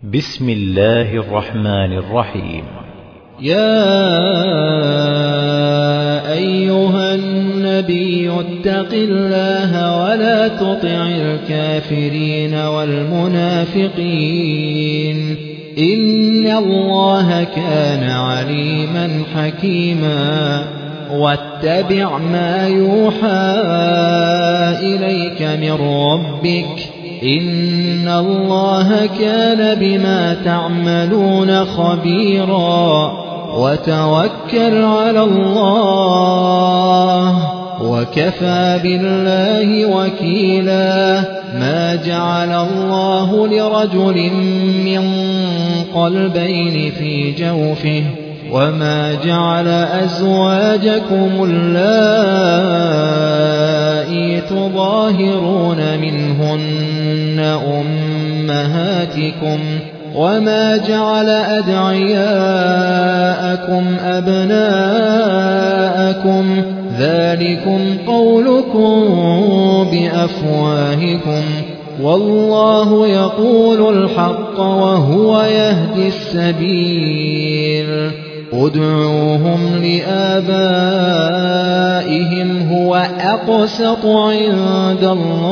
بسم الله الرحمن الرحيم. يا أيها النبي اتق الله ولا تطع الكافرين والمنافقين إن الله كان عليما حكيما واتبع ما يوحى إليك من ربك إن الله كان بما تعملون خبيرا وتوكل على الله وكفى بالله وكيلا ما جعل الله لرجل من قلبين في جوفه وما جعل أزواجكم اللائي تظاهرون منهن أمهاتكم وما جعل أدعياءكم أبناءكم ذلكم قولكم بأفواهكم والله يقول الحق وهو يهدي السبيل ادعوهم لآبائهم هو أقسط عند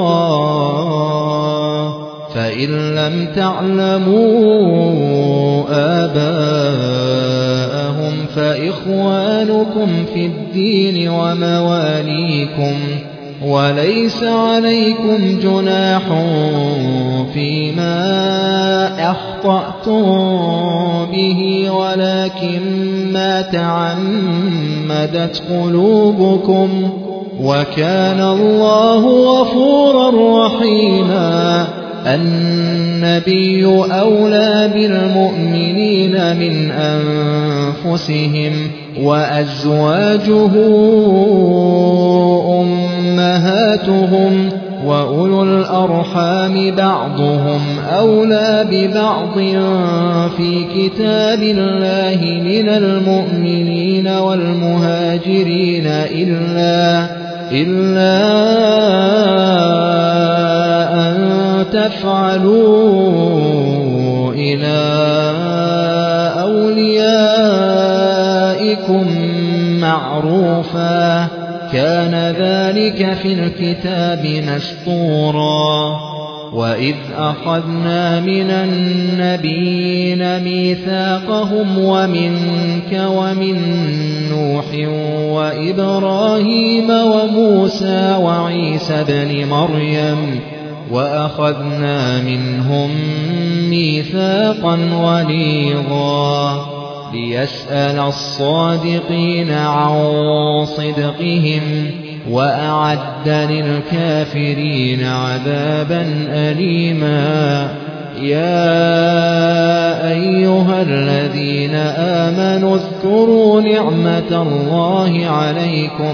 الله فإن لم تعلموا آباءهم فإخوانكم في الدين ومواليكم وليس عليكم جناح فيما أخطأتم به ولكن ما تعمدت قلوبكم وكان الله غفورا رحيما النبي أولى بالمؤمنين من أنفسهم وأزواجه أمهاتهم وأولو الأرحام بعضهم أولى ببعض في كتاب الله من المؤمنين والمهاجرين إلا أن تفعلوا إلى أوليائكم معروفا كان ذلك في الكتاب مسطورا وإذ أخذنا من النبيين ميثاقهم ومنك ومن نوح وإبراهيم وموسى وعيسى ابن مريم وأخذنا منهم ميثاقا غليظا ليسأل الصادقين عن صدقهم وأعد للكافرين عذابا أليما يا أيها الذين آمنوا اذكروا نعمة الله عليكم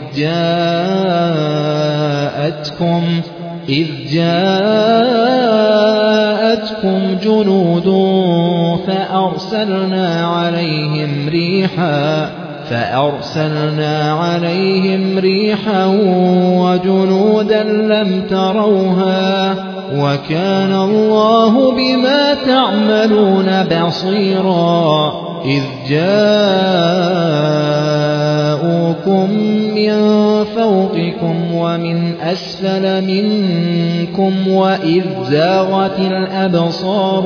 إذ جاءتكم جنود فأرسلنا عليهم ريحا وجنودا لم تروها وكان الله بما تعملون بصيرا إذ جاءوكم من فوقكم ومن أسفل منكم وإذ زاغت الأبصار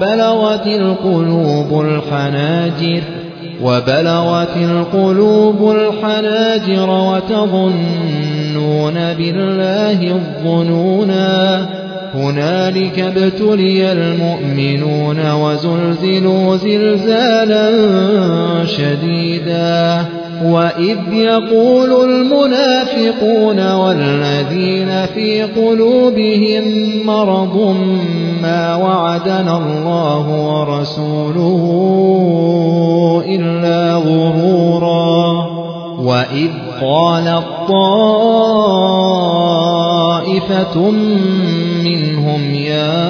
وبلغت القلوب الحناجر وتظنون بالله الظنونا هنالك ابتلي المؤمنون وزلزلوا زلزالا شديدا وإذ يقول المنافقون والذين في قلوبهم مرض ما وعدنا الله ورسوله إلا غرورا وإذ قالت طائفة منهم يا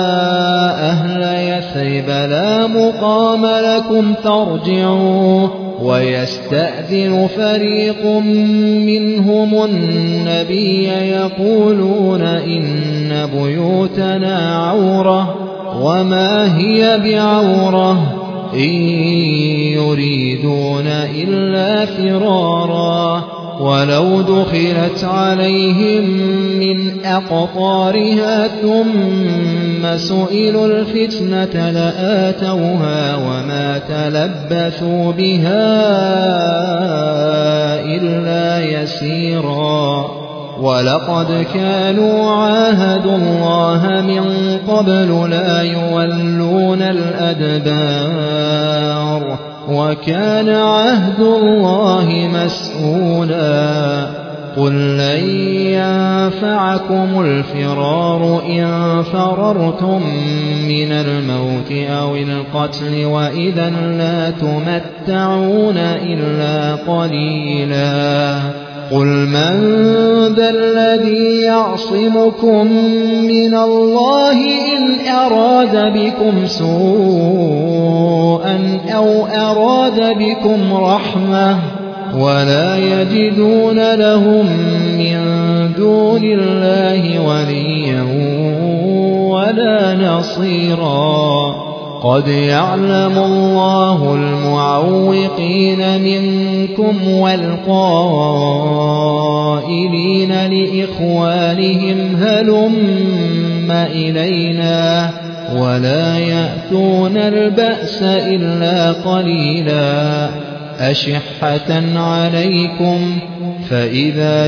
أهل يثرب لا مقام لكم فارجعوا ويستأذن فريق منهم النبي يقولون إن بيوتنا عورة وما هي بعورة إن يريدون إلا فرارا ولو دخلت عليهم من أقطارها ثم سئلوا الفتنة لآتوها وما تلبثوا بها إلا يسيرا ولقد كانوا عاهدوا الله من قبل لا يولون الأدبار وكان عهد الله مسؤولا قل لن ينفعكم الفرار إن فررتم من الموت أو القتل وإذا لا تمتعون إلا قليلا قل من ذا الذي يعصمكم من الله إن أراد بكم سوءا أو أراد بكم رحمة ولا يجدون لهم من دون الله وليا ولا نصيرا قد يعلم الله المعوقين منكم والقائلين لإخوانهم هلم إلينا ولا يأتون البأس إلا قليلا أشحة عليكم فإذا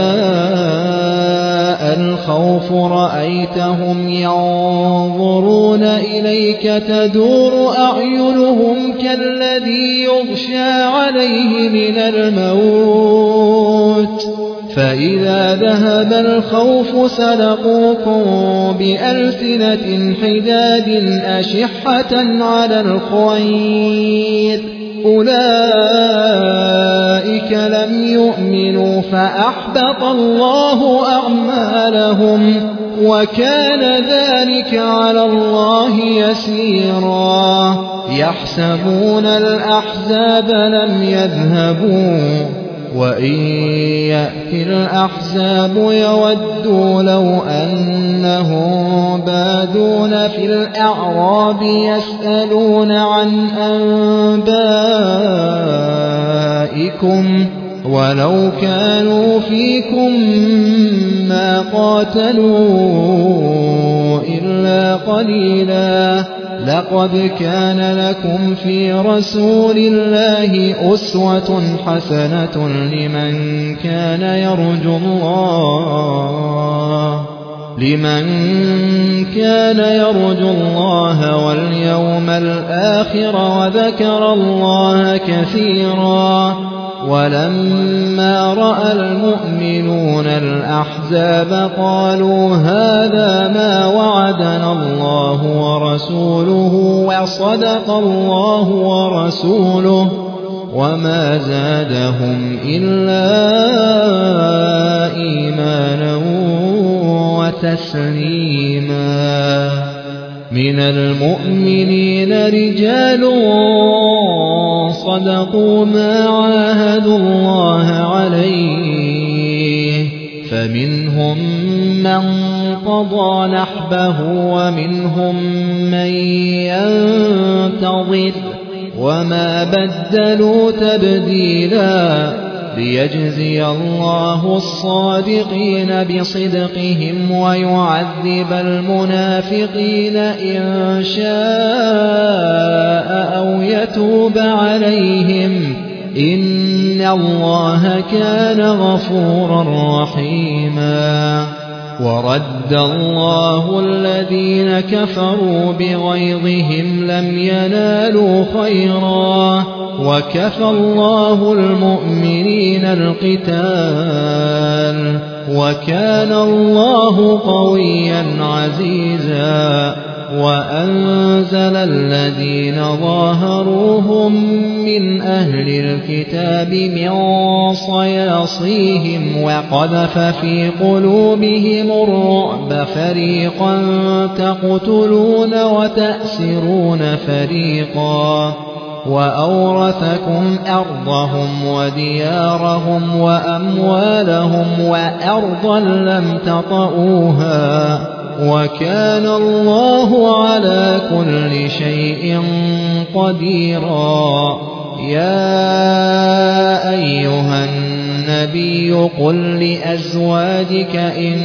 جاء الخوف رأيتهم ينظرون إليك تدور أعينهم كالذي يغشى عليه من الموت فإذا ذهب الخوف سلقوكم بألسنة حداد أشحة على الخير أولئك لم يؤمنوا فأحبط الله أعمالهم وكان ذلك على الله يسيرا يحسبون الأحزاب لم يذهبوا وإن يأتي الأحزاب يودوا لو أنهم بادون في الأعراب يسألون عن أنبائكم ولو كانوا فيكم ما قاتلوا إلا قليلا لقد كان لكم في رسول الله أسوة حسنة لمن كان يرجو الله واليوم الآخر وذكر الله كثيرا ولما رأى المؤمنون الأحزاب قالوا هذا ما وعدنا الله ورسوله وصدق الله ورسوله وما زادهم إلا إيمانا وتسليما من المؤمنين رجال صدقوا ما عاهدوا الله عليه فمنهم من قضى نحبه ومنهم من ينتظر وما بدلوا تبديلا ليجزي الله الصادقين بصدقهم ويعذب المنافقين إن شاء أو يتوب عليهم إن الله كان غفورا رحيما ورد الله الذين كفروا بغيظهم لم ينالوا خيرا وكفى الله المؤمنين القتال وكان الله قويا عزيزا وأنزل الذين ظاهروهم من أهل الكتاب من صياصيهم وقذف في قلوبهم الرعب فريقا تقتلون وتأسرون فريقا وأورثكم أرضهم وديارهم وأموالهم وأرضا لم تطئوها وكان الله على كل شيء قديرا. يا أيها النبي قل لأزواجك إن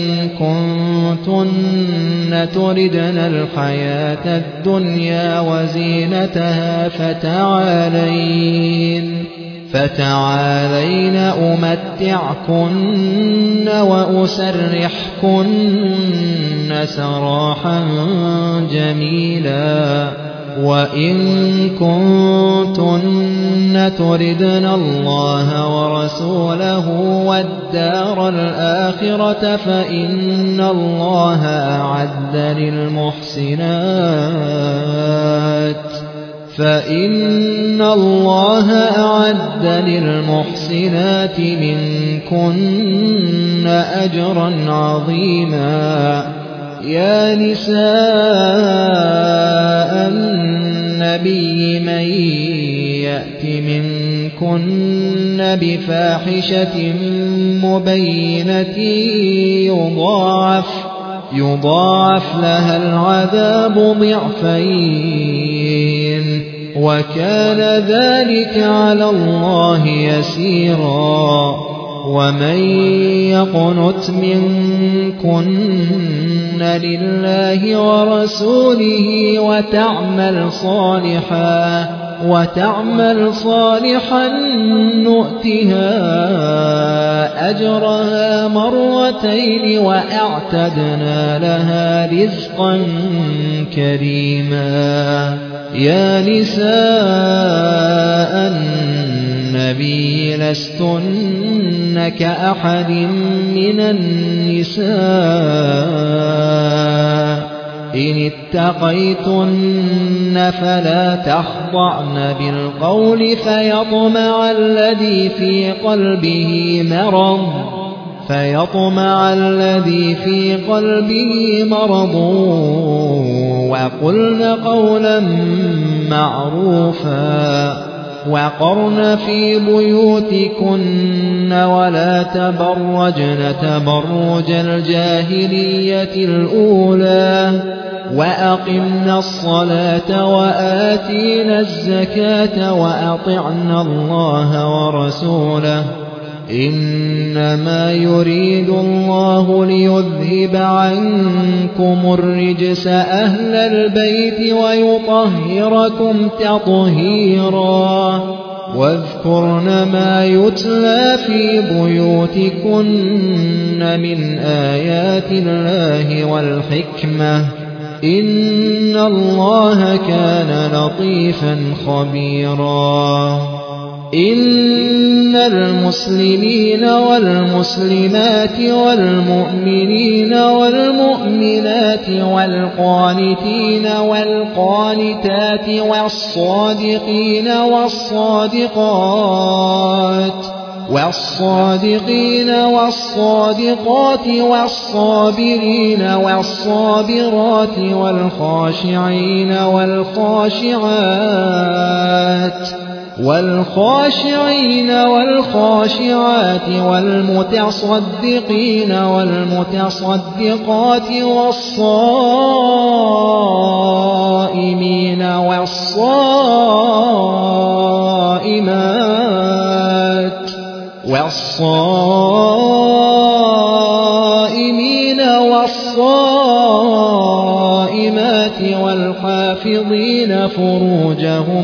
كنتن تردن الحياة الدنيا وزينتها فتعالين أمتعكن وأسرحكن سراحا جميلا. وإن كنتن تردن الله ورسوله والدار الآخرة فإن الله أعد للمحسنات منكن أجرا عظيما. يا نساء النبي من يأت منكن بفاحشة مبينة يضاعف لها العذاب ضعفين وكان ذلك على الله يسيرا. ومن يقنت منكن لله ورسوله وتعمل صالحا نؤتها أجرها مرتين وأعتدنا لها رزقا كريما. يا نساء النبي لستن كأحد من النساء إن اتقيتن فلا تخضعن بالقول فيطمع الذي في قلبه مرض وقلن قولا معروفا. وقرن في بيوتكن ولا تبرجن تبرج الجاهلية الأولى وأقمنا الصلاة وآتينا الزكاة وأطعنا الله ورسوله إنما يريد الله ليذهب عنكم الرجس أهل البيت ويطهركم تطهيرا. واذكرن ما يتلى في بيوتكن من آيات الله والحكمة إن الله كان لطيفا خبيرا. إن المسلمين والمسلمات والمؤمنين والمؤمنات والقانتين والقانتات والصادقين والصادقات والصابرين والصابرات والخاشعين والخاشعات والمتصدقين والمتصدقات والصائمين والصائمات والحافظين فروجهم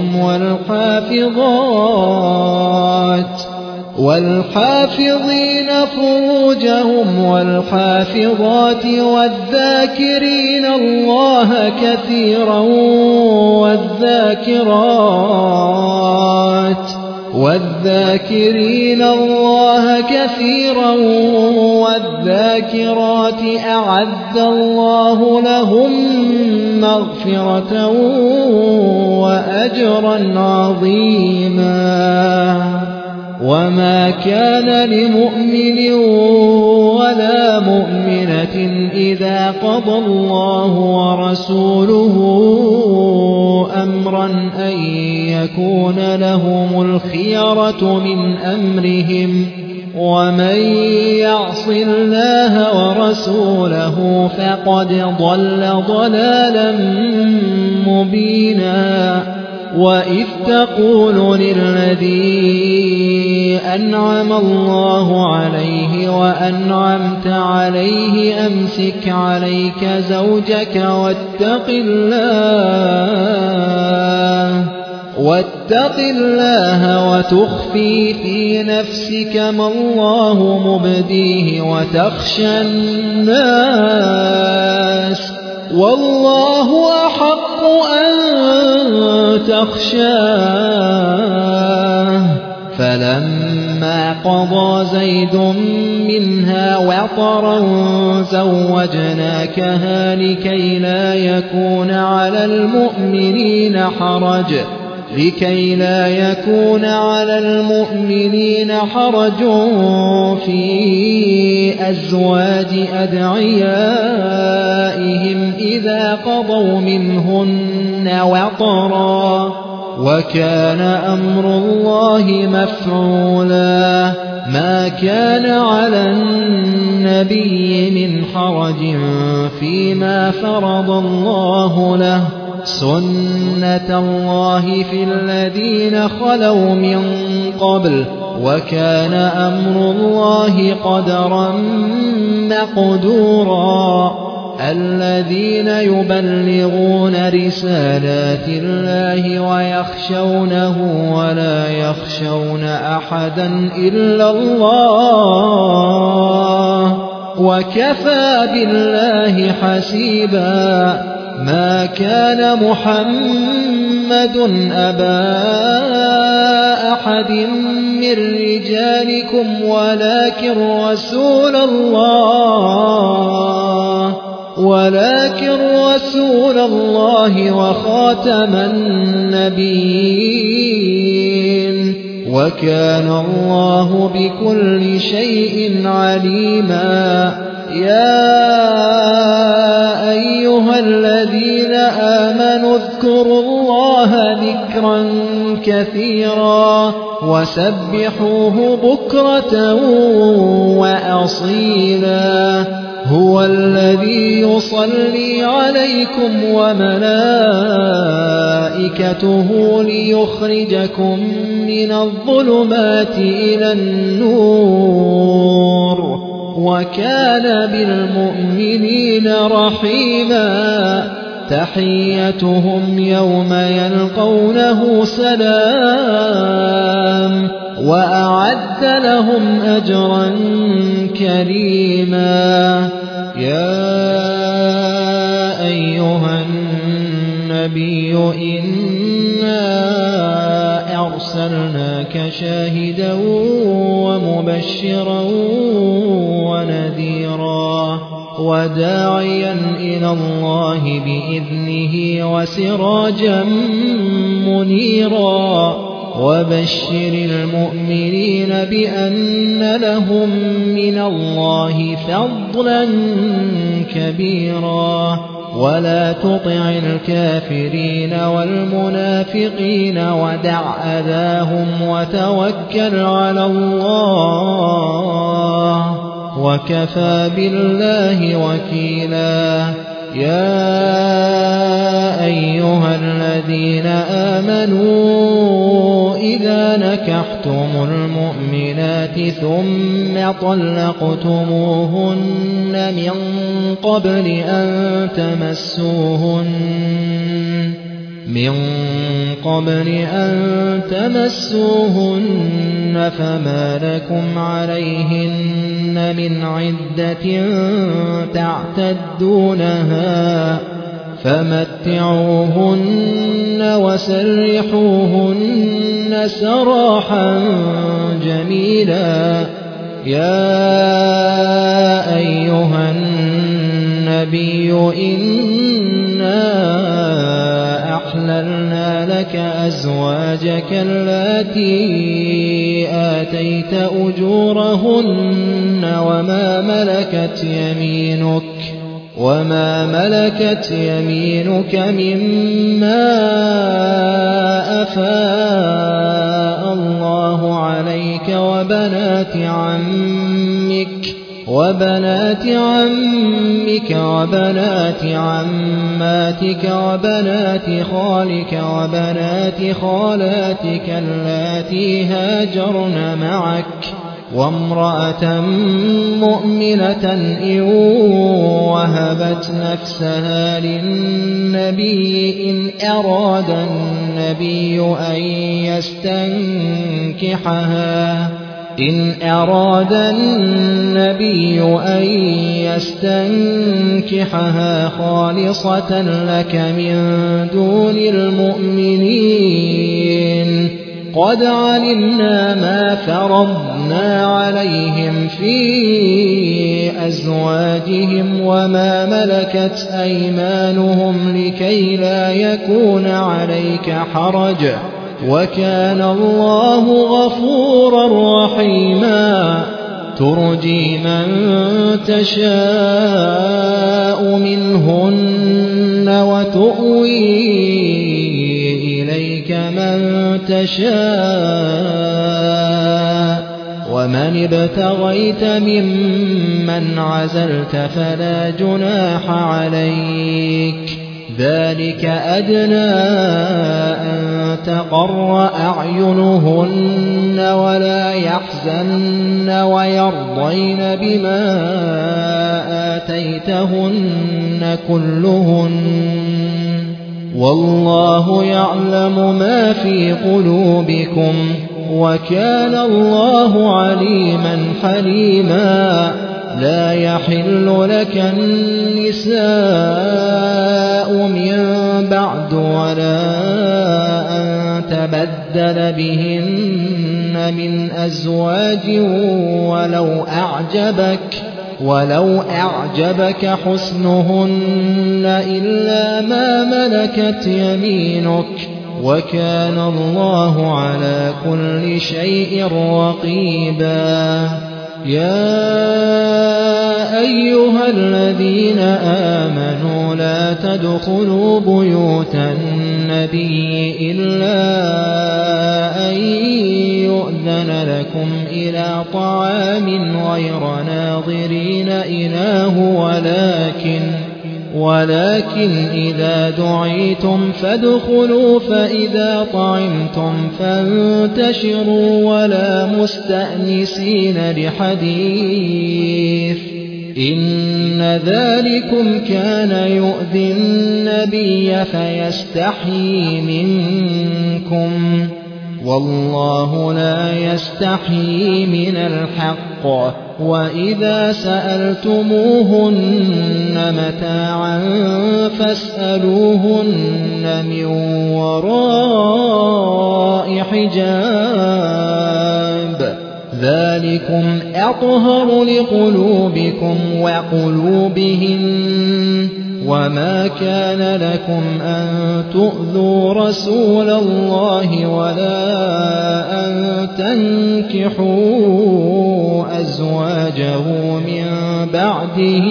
والحافظات والذاكرين الله كثيرا والذاكرات أعد الله لهم مغفرة وأجرا عظيما. وما كان لمؤمن ولا مؤمنة إذا قضى الله ورسوله أمرا أن يكون لهم الخيرة من أمرهم ومن يعص الله ورسوله فقد ضل ضلالا مبينا وإذ تقول للذي أنعم الله عليه وأنعمت عليه أمسك عليك زوجك واتق الله وتخفي في نفسك ما الله مبديه وتخشى الناس والله أحق أن تخشاه فلما قضى زيد منها وطرا زوجناكها لكي لا يكون على المؤمنين حرج في أزواج أدعيائهم إذا قضوا منهن وطرا وكان أمر الله مفعولا ما كان على النبي من حرج فيما فرض الله له سنة الله في الذين خلوا من قبل وكان أمر الله قدرا مقدورا الذين يبلغون رسالات الله ويخشونه ولا يخشون أحدا إلا الله وكفى بالله حسيبا ما كان محمد أبا أحد من رجالكم ولكن رسول الله وخاتم النبيين وكان الله بكل شيء عليما يا أيها الذين آمنوا اذكروا الله ذكرا كثيرا وسبحوه بكرة وأصيلا هو الذي يصلي عليكم وملائكته ليخرجكم من الظلمات إلى النور وكان بالمؤمنين رحيما تحيتهم يوم يلقونه سلام وأعد لهم أجرا كريما يا أيها النبي إنا أرسلناك شاهدا ومبشرا ونذيرا وداعيا إلى الله بإذنه وسراجا منيرا وبشر المؤمنين بأن لهم من الله فضلا كبيرا ولا تطع الكافرين والمنافقين ودع أذاهم وتوكل على الله وكفى بالله وكيلا يا أيها الذين آمنوا إذا نكحتم المؤمنات ثم طلقتموهن من قبل أن تمسوهن فما لكم عليهن من عدة تعتدونها فمتعوهن وسرحوهن سراحا جميلا يا أيها النبي إنا وأحللنا لك أزواجك اللاتي آتيت أجورهن وما ملكت يمينك مما أفاء الله عليك وبنات عمك وبنات عماتك وبنات خالك وبنات خالاتك اللاتي هاجرن معك وامرأة مؤمنة إن وهبت نفسها للنبي إن أراد النبي أن يستنكحها خالصة لك من دون المؤمنين قد علمنا ما فرضنا عليهم في أزواجهم وما ملكت أيمانهم لكي لا يكون عليك حرج وكان الله غفورا رحيما ترجي من تشاء منهن وتؤوي إليك من تشاء ومن ابتغيت ممن عزلت فلا جناح عليك ذلك أدنى أن تقر أعينهن ولا يحزن ويرضين بما آتيتهن كلهن والله يعلم ما في قلوبكم وكان الله عليما حليما لا يحل لك النساء من بعد ولا أن تبدل بهن من أزواج ولو أعجبك حسنهن إلا ما ملكت يمينك وكان الله على كل شيء رقيبا يا أيها الذين آمنوا لا تدخلوا بيوت النبي إلا أن يؤذن لكم إلى طعام غير ناظرين إناه ولكن إذا دعيتم فادخلوا فإذا طعمتم فانتشروا ولا مستأنسين لحديث إن ذلكم كان يؤذي النبي فيستحيي منكم والله لا يستحيي من الحق وإذا سألتموهن متاعا فاسألوهن من وراء حجاب ذلكم أطهر لقلوبكم وقلوبهن وما كان لكم أن تؤذوا رسول الله ولا أن تنكحوا أزواجه من بعده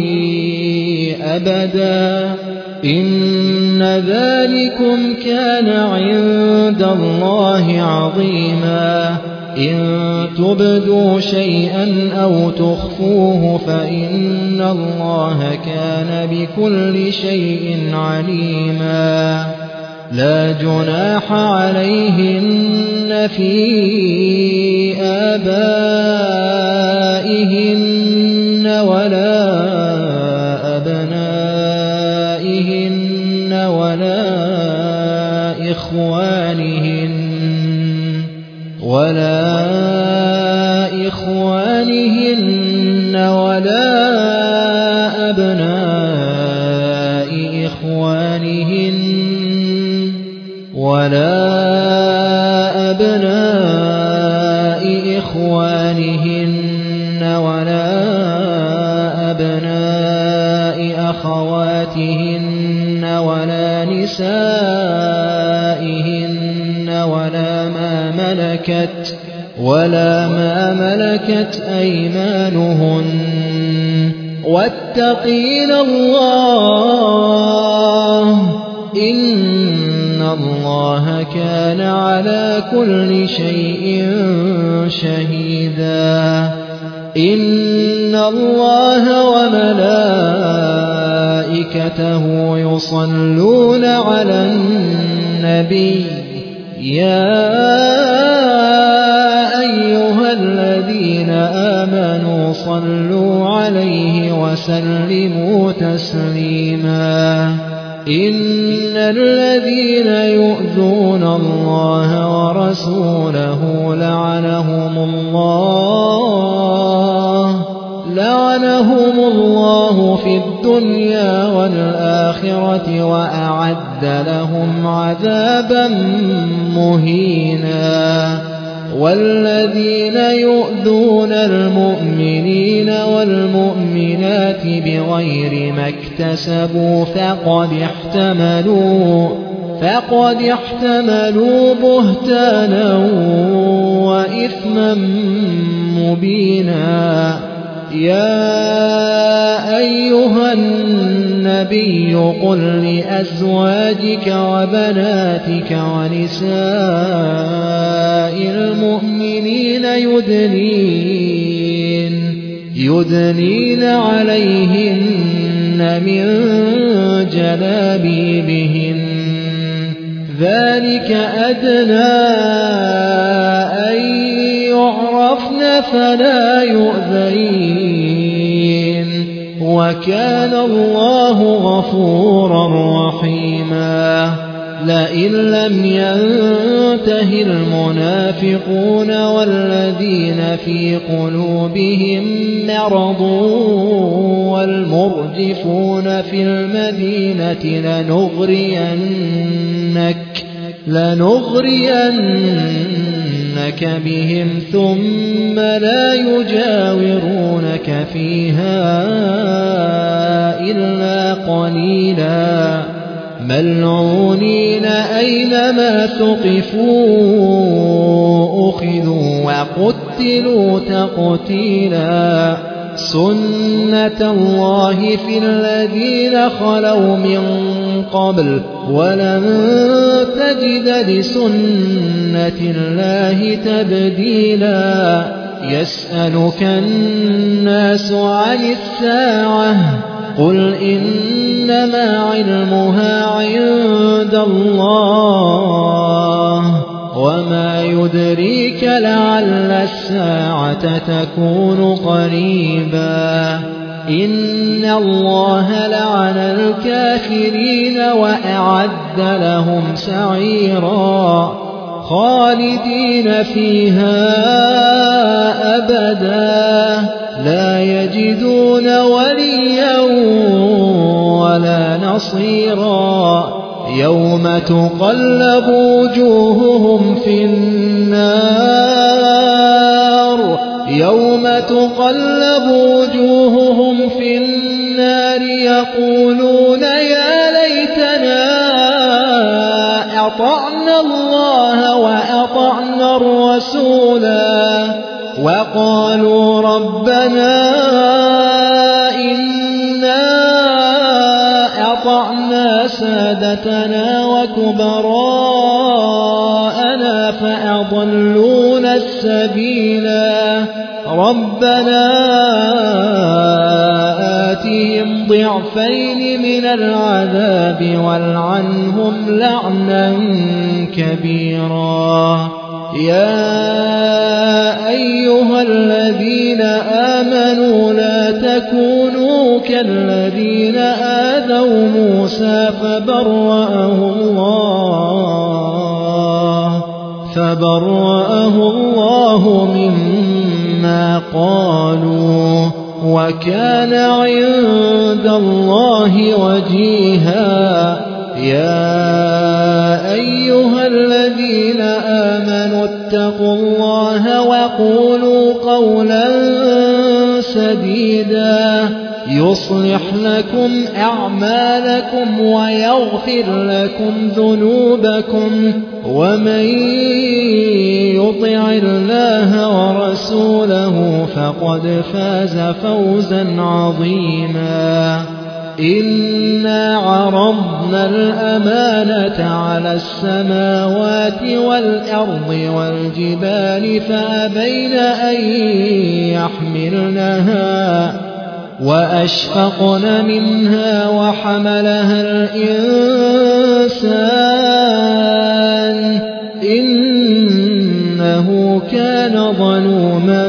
أبدا إن ذلكم كان عند الله عظيما إن تبدوا شيئا أو تخفوه فإن الله كان بكل شيء عليما لا جناح عليهن في آبائهن ولا أبنائهن ولا إخوانهن ولا أبناء إخوانهن ولا أبناء إخوانهن ولا أبناء أخواتهن ولا نسائهن ولا ما ملكت أيمانهن واتقين الله إن الله كان على كل شيء شهيدا إن الله وملائكته يصلون على النبي يا أيها الذين آمنوا صلوا عليه وسلموا تسليما إن الذين يؤذون الله ورسوله لعنهم الله في الدنيا والآخرة وأعد لهم عذابا مهينا والذين يؤذون المؤمنين والمؤمنات بغير ما اكتسبوا فقد احتملوا بهتانا وإثما مبينا يا أيها النبي قل لأزواجك وبناتك ونساء المؤمنين يدنين عليهن من جلابيبهن ذلك أدنى أن يعرفن فلا يؤذين وكان الله غفورا رحيما لئن لم ينته المنافقون والذين في قلوبهم مرض والمرجفون في المدينة لنغرينك بهم ثم لا يجاورونك فيها إلا قليلا ملعونين أينما ثقفوا أخذوا وقتلوا تقتيلا سنة الله في الذين خلوا من قبل ولن تجد لسنة الله تبديلا يسألك الناس عن الساعة قل إنما علمها عند الله وما يدريك لعل الساعة تكون قريبا إن الله لعن الكافرين وأعد لهم سعيرا خالدين فيها أبدا لا يجدون وليا ولا نصيرا يوم تقلب وجوههم في النار يقولون يا ليتنا أطعنا الله وأطعنا الرسولا وقالوا ربنا إنا أطعنا سادتنا وكبراءنا فأضلونا السبيلا ربنا آتهم ضعفين من العذاب والعنهم لعنا كبيرا يا أيها الذين آمنوا لا تكونوا كالذين آذوا موسى فبرأه الله مما قالوا وكان عند الله وجيها يا أيها الذين آمنوا اتقوا الله وقولوا قولا سديدا يصلح لكم أعمالكم ويغفر لكم ذنوبكم ومن يطع الله ورسوله فقد فاز فوزا عظيما إنا عرضنا الأمانة على السماوات والأرض والجبال فأبين أن يحملنها وأشفقن منها وحملها الإنسان إنه كان ظلوما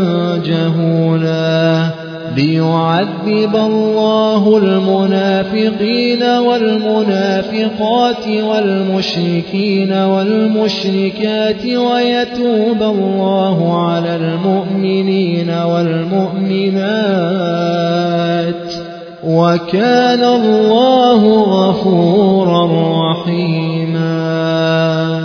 جهولا ليعذب الله المنافقين والمنافقات والمشركين والمشركات ويتوب الله على المؤمنين والمؤمنات وكان الله غفورا رحيما